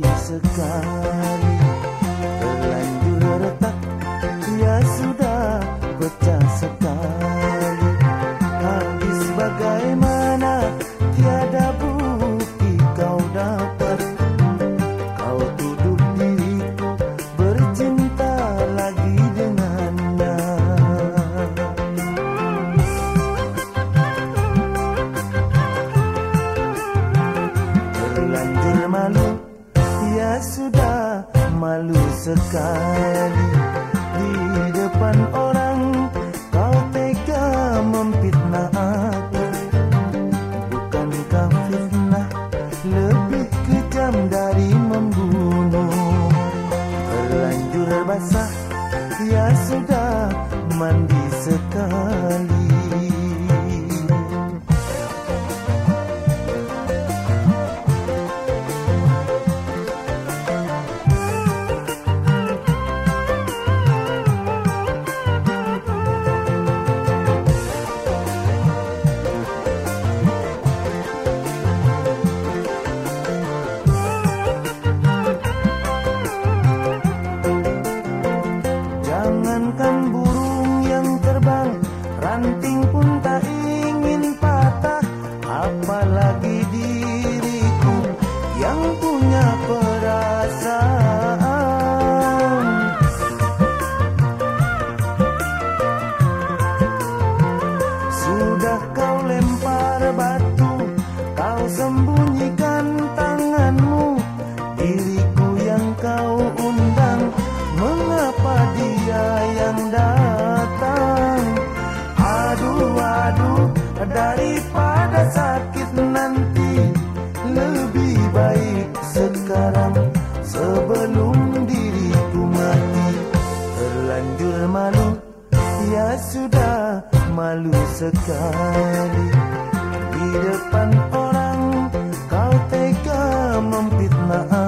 sekali. Terlanjur retak, ya sudah pecah sekali. Habis bagaimana, tiada bukti kau dapat. Kau tuduh diriku bercinta lagi dengannya. Terlanjur malu, ya sudah malu sekali. Di depan orang kau tega memfitnah aku. Bukankah fitnah lebih kejam dari membunuh? Terlanjur basah, ya sudah mandi sekali. Jangankan burung yang terbang, ranting pun tak ingin patah. Apalagi diriku yang punya perasaan. Sudah kau lempar batu, kau sembunyikan tanganmu. Diriku yang kau undang, mengapa dia yang datang? Aduh, aduh, daripada sakit nanti, lebih baik sekarang sebelum diriku mati. Terlanjur malu, ya sudah malu sekali. Di depan orang kau tega memfitnah